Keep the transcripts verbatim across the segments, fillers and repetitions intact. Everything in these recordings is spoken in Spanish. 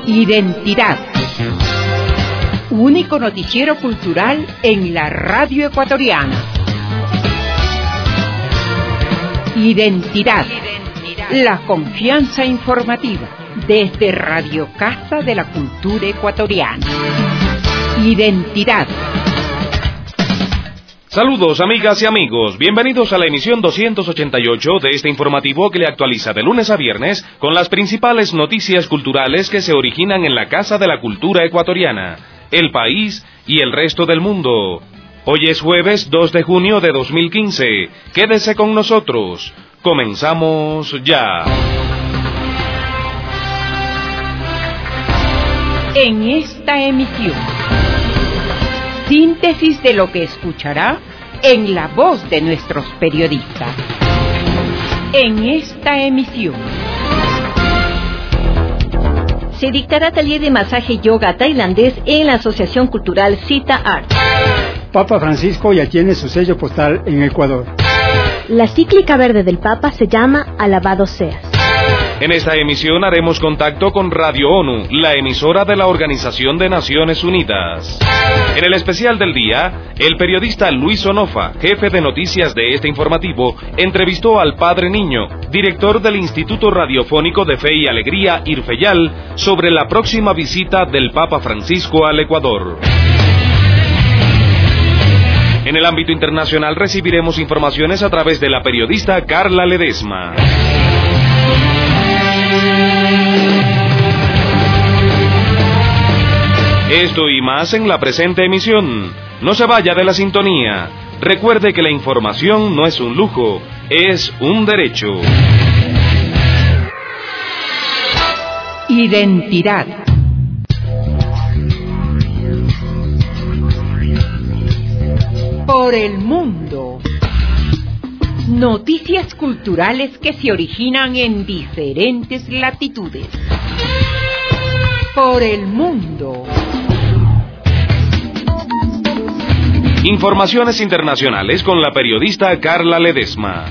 Identidad. Único noticiero cultural en la radio ecuatoriana. Identidad. La confianza informativa desde Radio Casa de la Cultura Ecuatoriana. Identidad. Saludos amigas y amigos, bienvenidos a la emisión doscientos ochenta y ocho de este informativo que le actualiza de lunes a viernes con las principales noticias culturales que se originan en la Casa de la Cultura Ecuatoriana, el país y el resto del mundo. Hoy es jueves dos de junio de dos mil quince, quédese con nosotros, comenzamos ya. En esta emisión, síntesis de lo que escuchará en la voz de nuestros periodistas. En esta emisión, se dictará taller de masaje yoga tailandés en la Asociación Cultural Cita Art. Papa Francisco ya tiene su sello postal en Ecuador. La cíclica verde del Papa se llama Alabado seas. En esta emisión haremos contacto con Radio ONU, la emisora de la Organización de Naciones Unidas. En el especial del día, el periodista Luis Onofa, jefe de noticias de este informativo, entrevistó al Padre Niño, director del Instituto Radiofónico de Fe y Alegría, IRFEYAL, sobre la próxima visita del Papa Francisco al Ecuador. En el ámbito internacional recibiremos informaciones a través de la periodista Carla Ledesma. Esto y más en la presente emisión. No se vaya de la sintonía. Recuerde que la información no es un lujo, es un derecho. Identidad. Por el mundo. Noticias culturales que se originan en diferentes latitudes. Por el mundo. Informaciones internacionales con la periodista Carla Ledesma.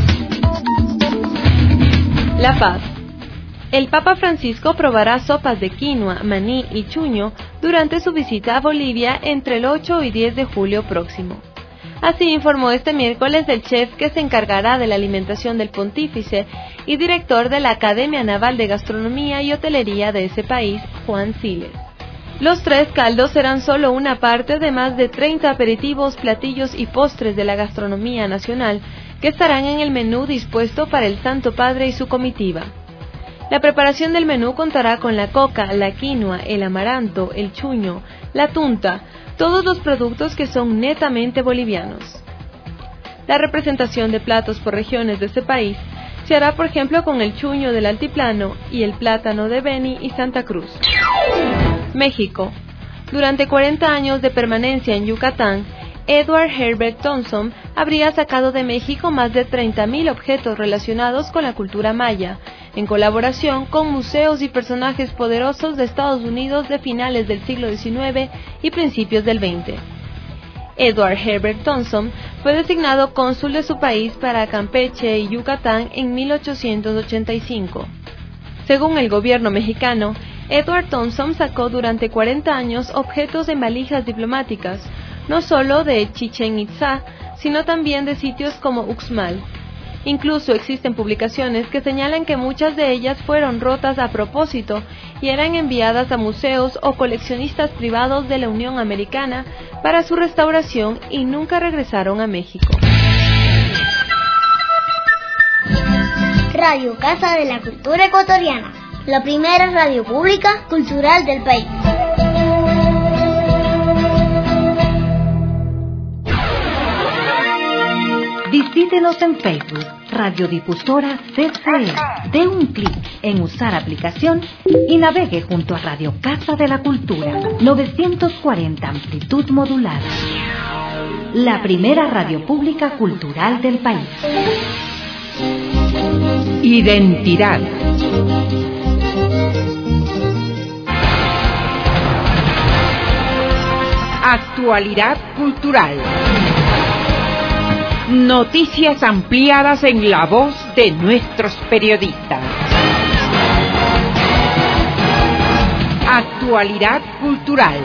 La Paz. El Papa Francisco probará sopas de quinoa, maní y chuño durante su visita a Bolivia entre el ocho y diez de julio próximo. Así informó este miércoles el chef que se encargará de la alimentación del pontífice y director de la Academia Naval de Gastronomía y Hotelería de ese país, Juan Siles. Los tres caldos serán solo una parte de más de treinta aperitivos, platillos y postres de la gastronomía nacional que estarán en el menú dispuesto para el Santo Padre y su comitiva. La preparación del menú contará con la coca, la quinoa, el amaranto, el chuño, la tunta, todos los productos que son netamente bolivianos. La representación de platos por regiones de este país se hará, por ejemplo, con el chuño del Altiplano y el plátano de Beni y Santa Cruz. México. Durante cuarenta años de permanencia en Yucatán, Edward Herbert Thompson habría sacado de México más de treinta mil objetos relacionados con la cultura maya, en colaboración con museos y personajes poderosos de Estados Unidos de finales del siglo diecinueve y principios del veinte. Edward Herbert Thompson fue designado cónsul de su país para Campeche y Yucatán en mil ochocientos ochenta y cinco. Según el gobierno mexicano, Edward Thompson sacó durante cuarenta años objetos en valijas diplomáticas, no solo de Chichén Itzá, sino también de sitios como Uxmal. Incluso existen publicaciones que señalan que muchas de ellas fueron rotas a propósito y eran enviadas a museos o coleccionistas privados de la Unión Americana para su restauración y nunca regresaron a México. Radio Casa de la Cultura Ecuatoriana, la primera radio pública cultural del país. Visítenos en Facebook, Radiodifusora C C E. Dé un clic en usar aplicación y navegue junto a Radio Casa de la Cultura, novecientos cuarenta amplitud modulada. La primera radio pública cultural del país. Identidad. Actualidad cultural. Noticias ampliadas en la voz de nuestros periodistas. Actualidad cultural.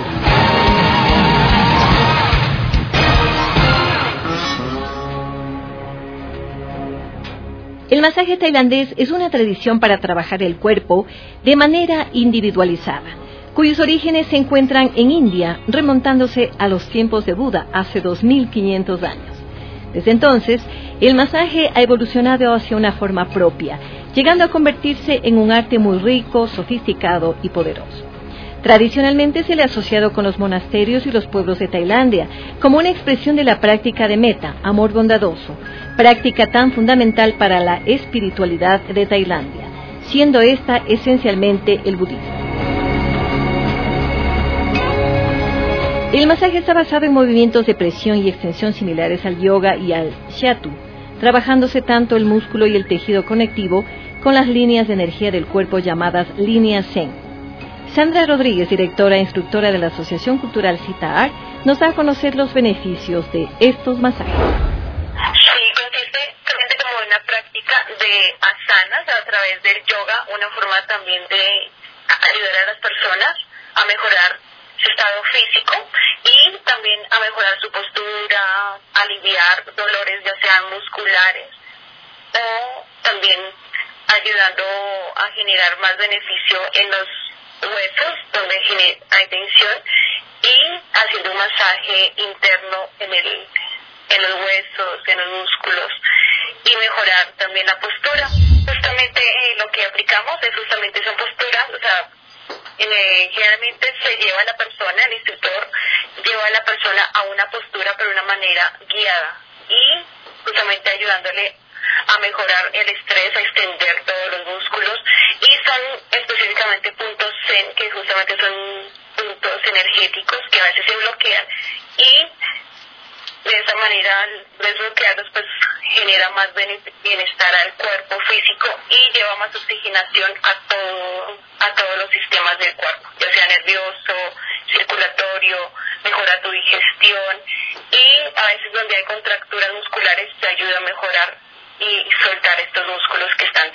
El masaje tailandés es una tradición para trabajar el cuerpo de manera individualizada, cuyos orígenes se encuentran en India, remontándose a los tiempos de Buda hace dos mil quinientos años. Desde entonces, el masaje ha evolucionado hacia una forma propia, llegando a convertirse en un arte muy rico, sofisticado y poderoso. Tradicionalmente se le ha asociado con los monasterios y los pueblos de Tailandia, como una expresión de la práctica de metta, amor bondadoso, práctica tan fundamental para la espiritualidad de Tailandia, siendo esta esencialmente el budismo. El masaje está basado en movimientos de presión y extensión similares al yoga y al shiatsu, trabajándose tanto el músculo y el tejido conectivo con las líneas de energía del cuerpo llamadas líneas Zen. Sandra Rodríguez, directora e instructora de la Asociación Cultural Cita Art, nos da a conocer los beneficios de estos masajes. Sí, consiste realmente como una práctica de asanas a través del yoga, una forma también de ayudar a las personas a mejorar su estado físico y también a mejorar su postura, aliviar dolores ya sean musculares o también ayudando a generar más beneficio en los huesos donde hay tensión y haciendo un masaje interno en el en los huesos, en los músculos y mejorar también la postura. Justamente eh, lo que aplicamos es justamente esa postura, o sea, eh, generalmente se lleva a la persona, el instructor lleva a la persona a una postura pero de una manera guiada y justamente ayudándole a mejorar el estrés, a extender todos los músculos y son específicamente puntos Zen que justamente son puntos energéticos que a veces se bloquean y de esa manera desbloquearlos pues genera más bienestar al cuerpo físico y lleva más oxigenación a todo a todos los sistemas del cuerpo, ya sea nervioso, circulatorio, mejora tu digestión y a veces donde hay contracturas musculares te ayuda a mejorar y soltar estos músculos que están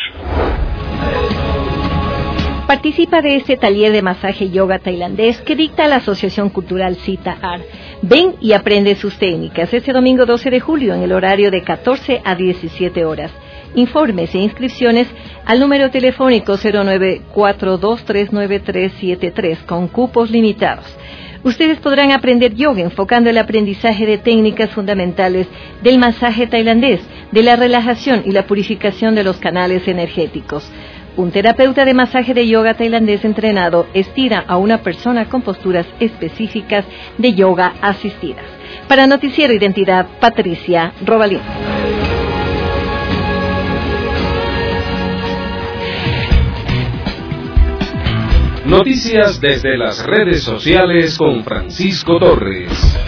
tensos. Participa de este taller de masaje yoga tailandés que dicta la Asociación Cultural Cita Art. Ven y aprende sus técnicas este domingo doce de julio en el horario de catorce a diecisiete horas. Informes e inscripciones al número telefónico cero nueve cuatro dos tres nueve tres siete tres con cupos limitados. Ustedes podrán aprender yoga enfocando el aprendizaje de técnicas fundamentales del masaje tailandés, de la relajación y la purificación de los canales energéticos. Un terapeuta de masaje de yoga tailandés entrenado estira a una persona con posturas específicas de yoga asistidas. Para Noticiero Identidad, Patricia Robalín. Noticias desde las redes sociales con Francisco Torres.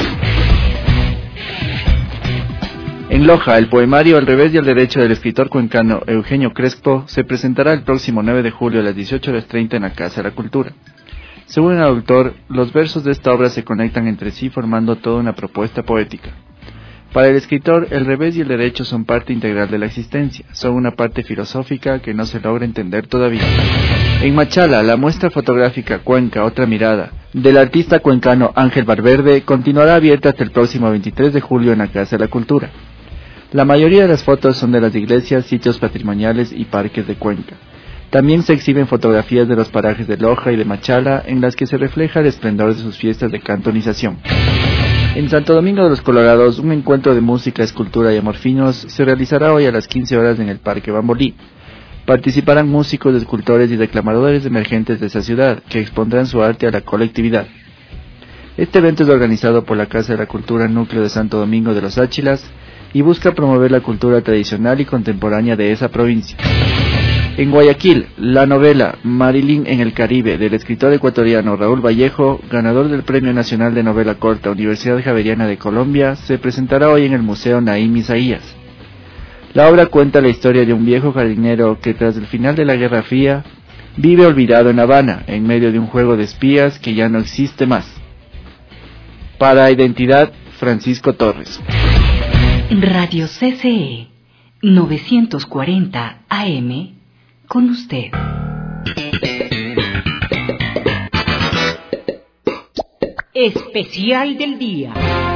En Loja, el poemario Al revés y al derecho del escritor cuencano Eugenio Crespo se presentará el próximo nueve de julio a las dieciocho horas treinta en la Casa de la Cultura. Según el autor, los versos de esta obra se conectan entre sí formando toda una propuesta poética. Para el escritor, el revés y el derecho son parte integral de la existencia, son una parte filosófica que no se logra entender todavía. En Machala, la muestra fotográfica Cuenca, otra mirada, del artista cuencano Ángel Valverde, continuará abierta hasta el próximo veintitrés de julio en la Casa de la Cultura. La mayoría de las fotos son de las iglesias, sitios patrimoniales y parques de Cuenca. También se exhiben fotografías de los parajes de Loja y de Machala, en las que se refleja el esplendor de sus fiestas de cantonización. En Santo Domingo de los Colorados, un encuentro de música, escultura y amor finos se realizará hoy a las quince horas en el Parque Bambolí. Participarán músicos, escultores y declamadores emergentes de esa ciudad, que expondrán su arte a la colectividad. Este evento es organizado por la Casa de la Cultura Núcleo de Santo Domingo de los Áchilas y busca promover la cultura tradicional y contemporánea de esa provincia. En Guayaquil, la novela Marilyn en el Caribe, del escritor ecuatoriano Raúl Vallejo, ganador del Premio Nacional de Novela Corta Universidad Javeriana de Colombia, se presentará hoy en el Museo Naim Isaías. La obra cuenta la historia de un viejo jardinero que tras el final de la Guerra Fría vive olvidado en La Habana, en medio de un juego de espías que ya no existe más. Para Identidad, Francisco Torres. Radio C C E novecientos cuarenta A M con usted. Especial del día.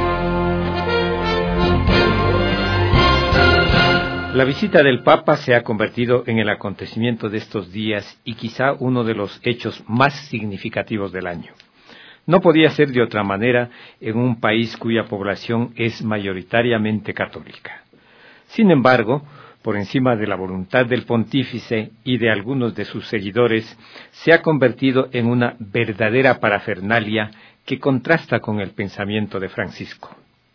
La visita del Papa se ha convertido en el acontecimiento de estos días y quizá uno de los hechos más significativos del año. No podía ser de otra manera en un país cuya población es mayoritariamente católica. Sin embargo, por encima de la voluntad del pontífice y de algunos de sus seguidores, se ha convertido en una verdadera parafernalia que contrasta con el pensamiento de Francisco.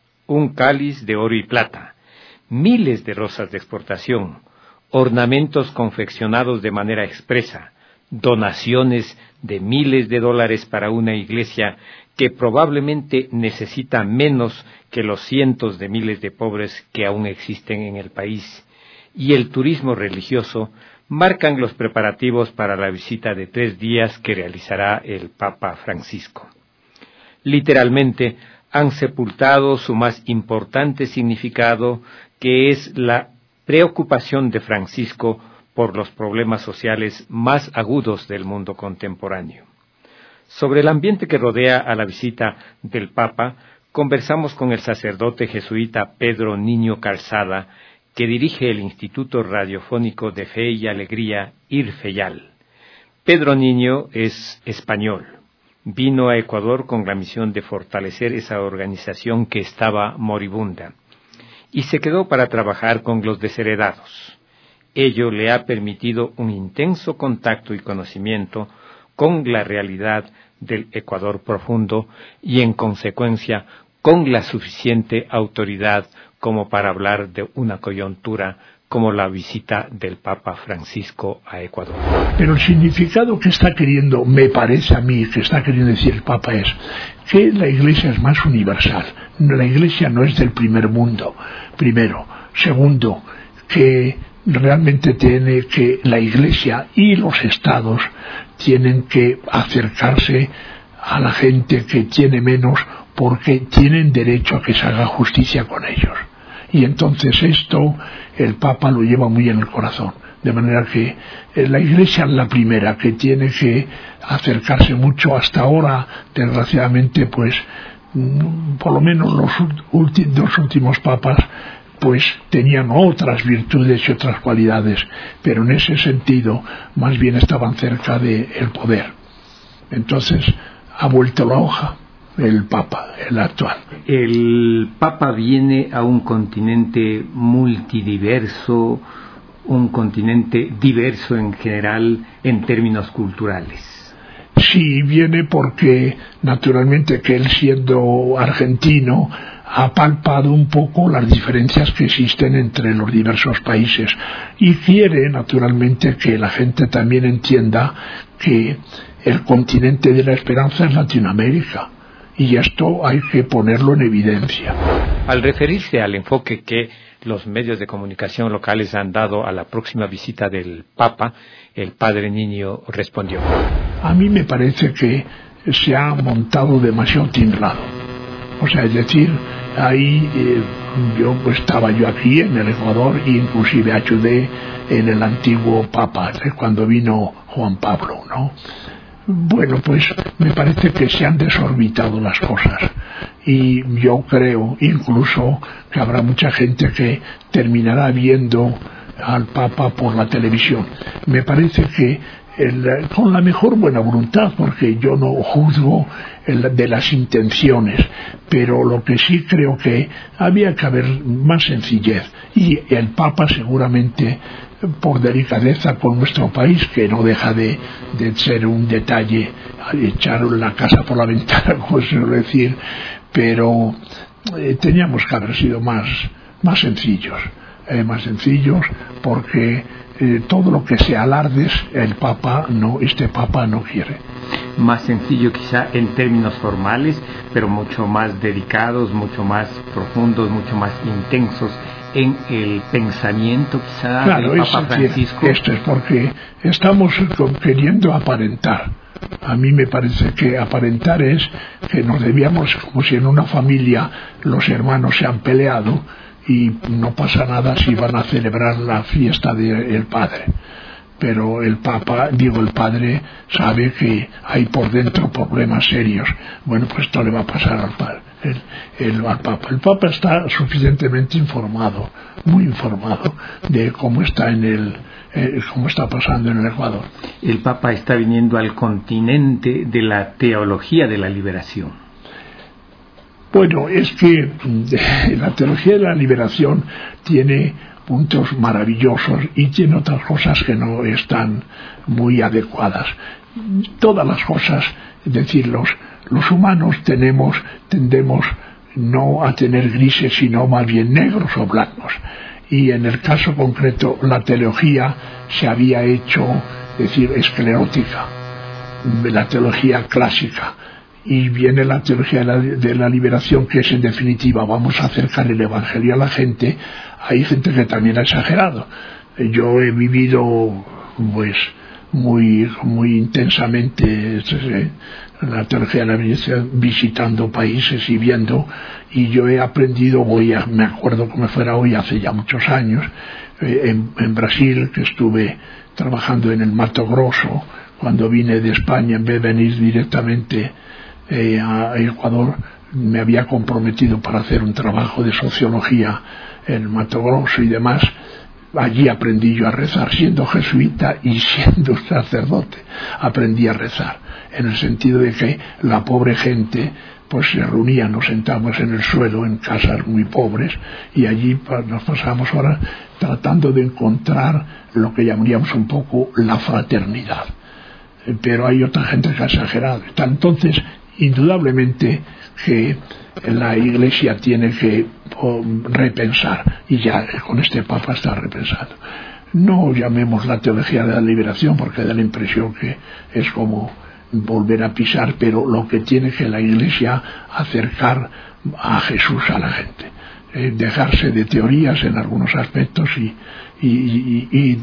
Un cáliz de oro y plata, miles de rosas de exportación, ornamentos confeccionados de manera expresa, donaciones de miles de dólares para una iglesia que probablemente necesita menos que los cientos de miles de pobres que aún existen en el país, y el turismo religioso marcan los preparativos para la visita de tres días que realizará el Papa Francisco. Literalmente, han sepultado su más importante significado, que es la preocupación de Francisco por los problemas sociales más agudos del mundo contemporáneo. Sobre el ambiente que rodea a la visita del Papa, conversamos con el sacerdote jesuita Pedro Niño Calzada, que dirige el Instituto Radiofónico de Fe y Alegría, IRFEYAL. Pedro Niño es español. Vino a Ecuador con la misión de fortalecer esa organización que estaba moribunda, y se quedó para trabajar con los desheredados. Ello le ha permitido un intenso contacto y conocimiento con la realidad del Ecuador profundo y, en consecuencia, con la suficiente autoridad como para hablar de una coyuntura como la visita del Papa Francisco a Ecuador. Pero el significado que está queriendo, me parece a mí, que está queriendo decir el Papa es que la Iglesia es más universal. La Iglesia no es del primer mundo, primero. Segundo, que realmente tiene que la Iglesia y los Estados tienen que acercarse a la gente que tiene menos, porque tienen derecho a que se haga justicia con ellos. Y entonces esto el Papa lo lleva muy en el corazón, de manera que la Iglesia es la primera que tiene que acercarse mucho. Hasta ahora, desgraciadamente, pues por lo menos los ulti- dos últimos papas pues tenían otras virtudes y otras cualidades, pero en ese sentido más bien estaban cerca del poder. Entonces ha vuelto la hoja el Papa, el actual. El Papa viene a un continente multidiverso, un continente diverso en general en términos culturales. Sí, viene porque naturalmente que él, siendo argentino, ha palpado un poco las diferencias que existen entre los diversos países y quiere naturalmente que la gente también entienda que el continente de la esperanza es Latinoamérica. Y esto hay que ponerlo en evidencia. Al referirse al enfoque que los medios de comunicación locales han dado a la próxima visita del Papa, el Padre Niño respondió: a mí me parece que se ha montado demasiado tinglado. O sea, es decir, ahí eh, yo pues, estaba yo aquí en el Ecuador e inclusive ayudé en el antiguo Papa, cuando vino Juan Pablo, ¿no? Bueno, pues me parece que se han desorbitado las cosas y yo creo incluso que habrá mucha gente que terminará viendo al Papa por la televisión. Me parece que el, con la mejor buena voluntad, porque yo no juzgo el, de las intenciones, pero lo que sí creo que había que haber más sencillez, y el Papa seguramente, por delicadeza con nuestro país, que no deja de, de ser un detalle, echar la casa por la ventana, como se suele decir, pero eh, teníamos que haber sido más, más sencillos, eh, más sencillos, porque eh, todo lo que sea alardes, el Papa no, este Papa no quiere. Más sencillo quizá en términos formales, pero mucho más dedicados, mucho más profundos, mucho más intensos en el pensamiento quizá claro, del Papa Francisco. Esto es porque estamos queriendo aparentar. A mí me parece que aparentar es que nos debíamos, como si en una familia los hermanos se han peleado y no pasa nada si van a celebrar la fiesta del padre. pero el Papa, digo el Padre, sabe que hay por dentro problemas serios. Bueno, pues esto le va a pasar al Padre, el, el, al Papa. El Papa está suficientemente informado, muy informado, de cómo está en el, eh, cómo está pasando en el Ecuador. El Papa está viniendo al continente de la teología de la liberación. Bueno, es que la teología de la liberación tiene puntos maravillosos y tiene otras cosas que no están muy adecuadas. Todas las cosas, es decir, los, los humanos tenemos, tendemos no a tener grises, sino más bien negros o blancos. Y en el caso concreto, la teología se había hecho, es decir, esclerótica, la teología clásica. Y viene la teología de la, de la liberación, que es en definitiva, vamos a acercar el Evangelio a la gente. Hay gente que también ha exagerado. Yo he vivido pues muy muy intensamente eh, la teología de la liberación, visitando países y viendo, y yo he aprendido, voy a, me acuerdo como fuera hoy, hace ya muchos años, eh, en, en Brasil, que estuve trabajando en el Mato Grosso, cuando vine de España, en vez de venir directamente Eh, a Ecuador, me había comprometido para hacer un trabajo de sociología en Mato Grosso y demás. Allí aprendí yo a rezar, siendo jesuita y siendo sacerdote, aprendí a rezar, en el sentido de que la pobre gente pues se reunía, nos sentábamos en el suelo en casas muy pobres, y allí pues, nos pasamos horas tratando de encontrar lo que llamaríamos un poco la fraternidad. Pero hay otra gente que ha exagerado. Entonces, indudablemente que la Iglesia tiene que repensar, y ya con este Papa está repensando. No llamemos la teología de la liberación, porque da la impresión que es como volver a pisar, pero lo que tiene que la Iglesia acercar a Jesús a la gente, eh, dejarse de teorías en algunos aspectos y, y, y, y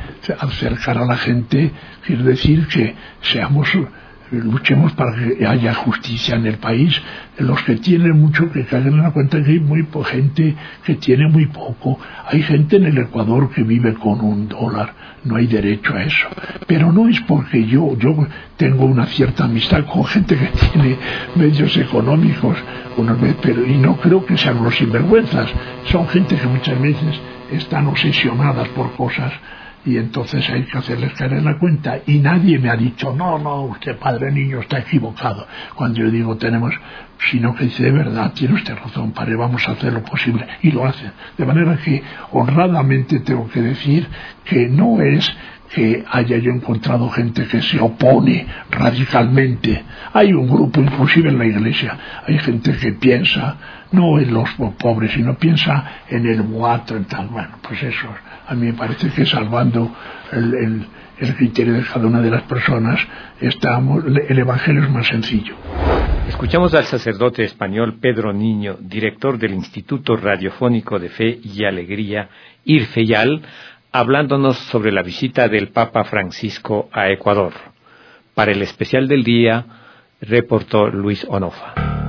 acercar a la gente, quiere decir que seamos, luchemos para que haya justicia en el país. Los que tienen mucho, que caigan en la cuenta que hay muy poca gente que tiene muy poco. Hay gente en el Ecuador que vive con un dólar, no hay derecho a eso. Pero no es porque yo, yo tengo una cierta amistad con gente que tiene medios económicos, unas veces, pero, y no creo que sean los sinvergüenzas, son gente que muchas veces están obsesionadas por cosas, y entonces hay que hacerles caer en la cuenta. Y nadie me ha dicho, no, no, usted padre niño está equivocado, cuando yo digo tenemos, sino que dice, de verdad, tiene usted razón, padre, vamos a hacer lo posible, y lo hacen. De manera que honradamente tengo que decir que no es que haya yo encontrado gente que se opone radicalmente. Hay un grupo, inclusive en la Iglesia, hay gente que piensa no en los pobres, sino piensa en el muato, en tal. Bueno, pues eso a mí me parece que salvando el, el, el criterio de cada una de las personas, estamos, el Evangelio es más sencillo. Escuchamos al sacerdote español Pedro Niño, director del Instituto Radiofónico de Fe y Alegría, IRFEYAL, hablándonos sobre la visita del Papa Francisco a Ecuador. Para el especial del día, reportó Luis Onofa.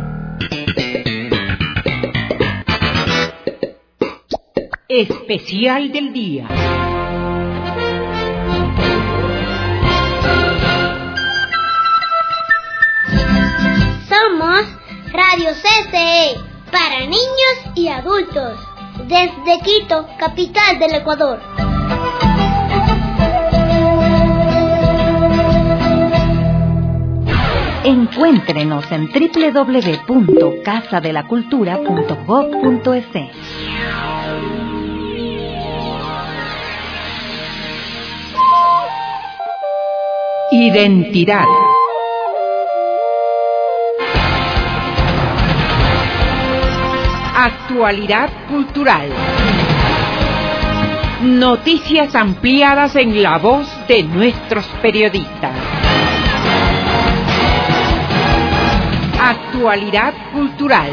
Especial del día. Somos Radio C C E, para niños y adultos, desde Quito, capital del Ecuador. Encuéntrenos en doble u doble u doble u punto casa de la cultura punto gob punto es. Identidad. Actualidad cultural. Noticias ampliadas en la voz de nuestros periodistas. Actualidad cultural.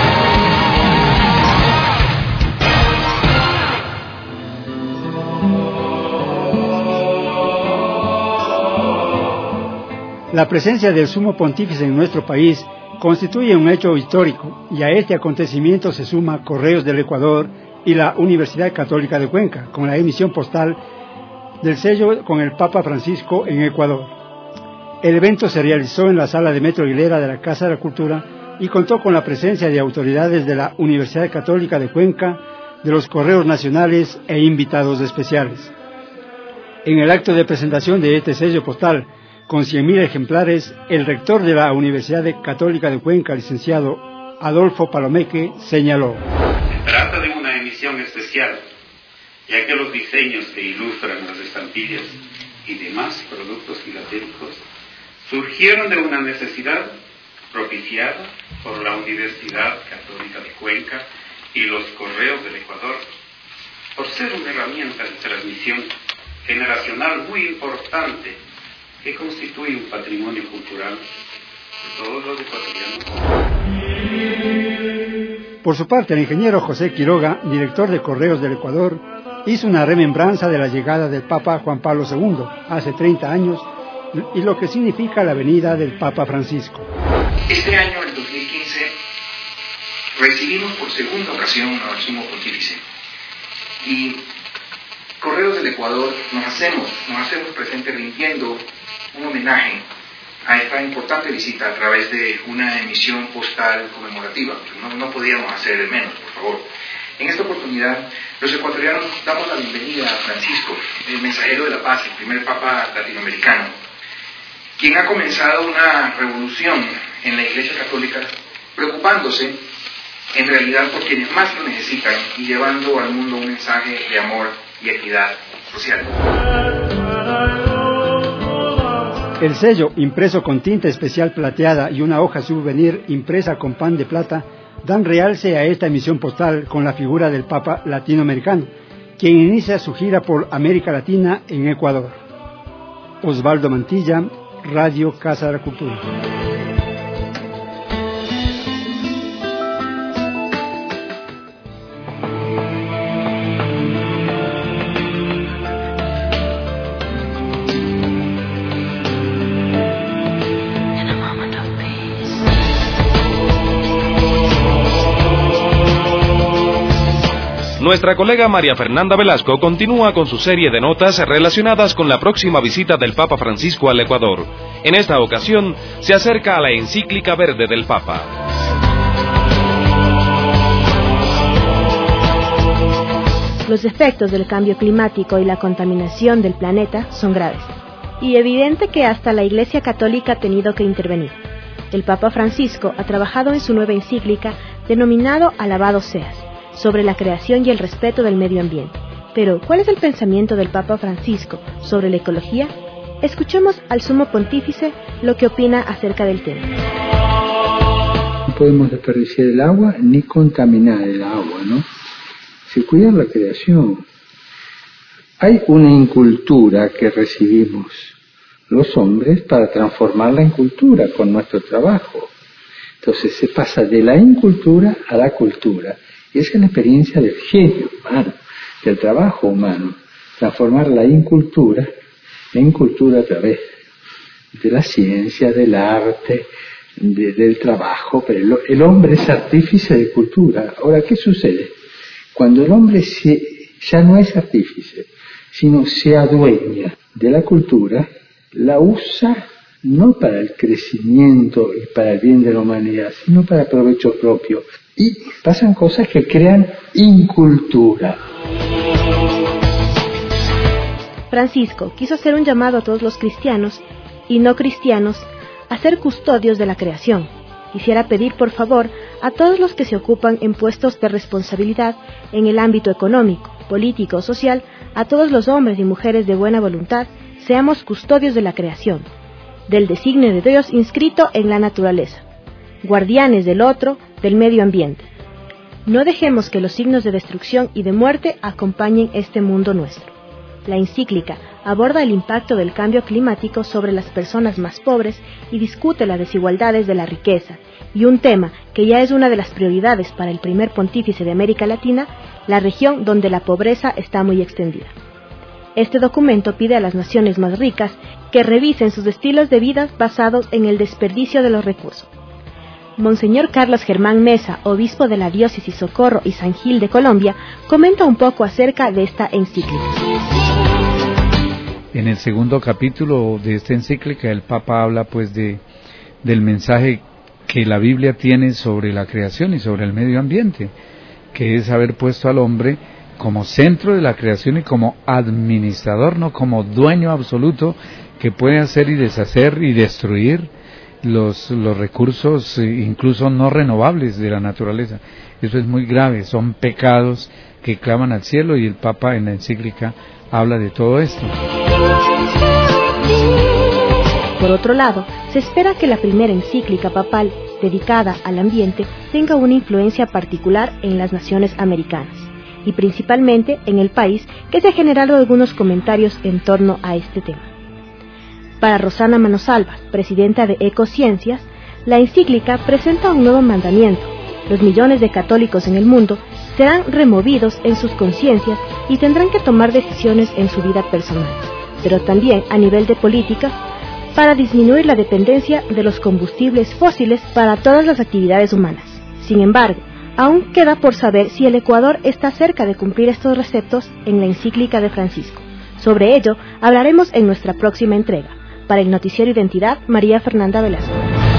La presencia del Sumo Pontífice en nuestro país constituye un hecho histórico, y a este acontecimiento se suma Correos del Ecuador y la Universidad Católica de Cuenca, con la emisión postal del sello con el Papa Francisco en Ecuador. El evento se realizó en la sala de Metro Aguilera de la Casa de la Cultura y contó con la presencia de autoridades de la Universidad Católica de Cuenca, de los Correos Nacionales e invitados especiales. En el acto de presentación de este sello postal, con cien mil ejemplares, el rector de la Universidad Católica de Cuenca, licenciado Adolfo Palomeque, señaló: Se trata de una emisión especial, ya que los diseños que ilustran las estampillas y demás productos filatélicos surgieron de una necesidad propiciada por la Universidad Católica de Cuenca y los Correos del Ecuador, por ser una herramienta de transmisión generacional muy importante que constituye un patrimonio cultural de todos los ecuatorianos. Por su parte, el ingeniero José Quiroga, director de Correos del Ecuador, hizo una remembranza de la llegada del Papa Juan Pablo segundo hace treinta años y lo que significa la venida del Papa Francisco. Este año, el dos mil quince, recibimos por segunda ocasión al Sumo Pontífice y Correos del Ecuador nos hacemos, nos hacemos presentes rindiendo un homenaje a esta importante visita a través de una emisión postal conmemorativa. No, no podíamos hacer menos, por favor. En esta oportunidad, los ecuatorianos damos la bienvenida a Francisco, el mensajero de la paz, el primer papa latinoamericano, quien ha comenzado una revolución en la Iglesia Católica, preocupándose en realidad por quienes más lo necesitan y llevando al mundo un mensaje de amor y equidad social. El sello, impreso con tinta especial plateada y una hoja souvenir impresa con pan de plata, dan realce a esta emisión postal con la figura del Papa latinoamericano, quien inicia su gira por América Latina en Ecuador. Osvaldo Mantilla, Radio Casa de la Cultura. Nuestra colega María Fernanda Velasco continúa con su serie de notas relacionadas con la próxima visita del Papa Francisco al Ecuador. En esta ocasión, se acerca a la encíclica verde del Papa. Los efectos del cambio climático y la contaminación del planeta son graves, y evidente que hasta la Iglesia Católica ha tenido que intervenir. El Papa Francisco ha trabajado en su nueva encíclica denominado Alabado Seas, sobre la creación y el respeto del medio ambiente. Pero, ¿cuál es el pensamiento del Papa Francisco sobre la ecología? Escuchemos al Sumo Pontífice lo que opina acerca del tema. No podemos desperdiciar el agua ni contaminar el agua, ¿no? Se cuida la creación. Hay una incultura que recibimos los hombres para transformarla en cultura con nuestro trabajo. Entonces se pasa de la incultura a la cultura. Y esa es la experiencia del genio humano, del trabajo humano, transformar la incultura en cultura a través de la ciencia, del arte, de, del trabajo, pero el, el hombre es artífice de cultura. Ahora, ¿qué sucede? Cuando el hombre se, ya no es artífice, sino se adueña de la cultura, la usa no para el crecimiento y para el bien de la humanidad, sino para provecho propio. Y pasan cosas que crean incultura. Francisco quiso hacer un llamado a todos los cristianos y no cristianos a ser custodios de la creación. Quisiera pedir, por favor, a todos los que se ocupan en puestos de responsabilidad en el ámbito económico, político o social, a todos los hombres y mujeres de buena voluntad, seamos custodios de la creación, del designio de Dios inscrito en la naturaleza, guardianes del otro, del medio ambiente. No dejemos que los signos de destrucción y de muerte acompañen este mundo nuestro. La encíclica aborda el impacto del cambio climático sobre las personas más pobres y discute las desigualdades de la riqueza, y un tema que ya es una de las prioridades para el primer pontífice de América Latina, la región donde la pobreza está muy extendida. Este documento pide a las naciones más ricas que revisen sus estilos de vida basados en el desperdicio de los recursos. Monseñor Carlos Germán Mesa, obispo de la diócesis Socorro y San Gil de Colombia, comenta un poco acerca de esta encíclica. En el segundo capítulo de esta encíclica el Papa habla pues de del mensaje que la Biblia tiene sobre la creación y sobre el medio ambiente, que es haber puesto al hombre como centro de la creación y como administrador, no como dueño absoluto que puede hacer y deshacer y destruir los, los recursos incluso no renovables de la naturaleza. Eso es muy grave, son pecados que claman al cielo, y el Papa en la encíclica habla de todo esto. Por otro lado, se espera que la primera encíclica papal dedicada al ambiente tenga una influencia particular en las naciones americanas, y principalmente en el país, que se ha generado algunos comentarios en torno a este tema. Para Rosana Manosalva, presidenta de Ecociencias, la encíclica presenta un nuevo mandamiento. Los millones de católicos en el mundo serán removidos en sus conciencias y tendrán que tomar decisiones en su vida personal, pero también a nivel de política, para disminuir la dependencia de los combustibles fósiles para todas las actividades humanas. Sin embargo, aún queda por saber si el Ecuador está cerca de cumplir estos receptos en la encíclica de Francisco. Sobre ello hablaremos en nuestra próxima entrega. Para el Noticiero Identidad, María Fernanda Velasco.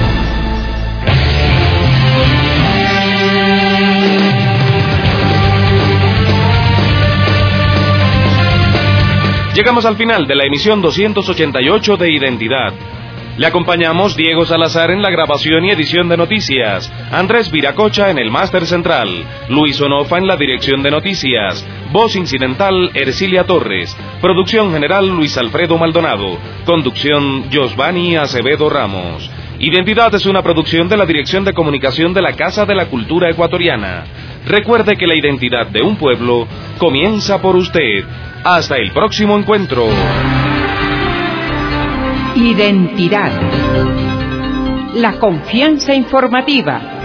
Llegamos al final de la emisión doscientos ochenta y ocho de Identidad. Le acompañamos Diego Salazar en la grabación y edición de noticias, Andrés Viracocha en el máster central, Luis Onofa en la dirección de noticias, voz incidental Ercilia Torres, producción general Luis Alfredo Maldonado, conducción Josvani Acevedo Ramos. Identidad es una producción de la Dirección de Comunicación de la Casa de la Cultura Ecuatoriana. Recuerde que la identidad de un pueblo comienza por usted. Hasta el próximo encuentro. Identidad. La confianza informativa.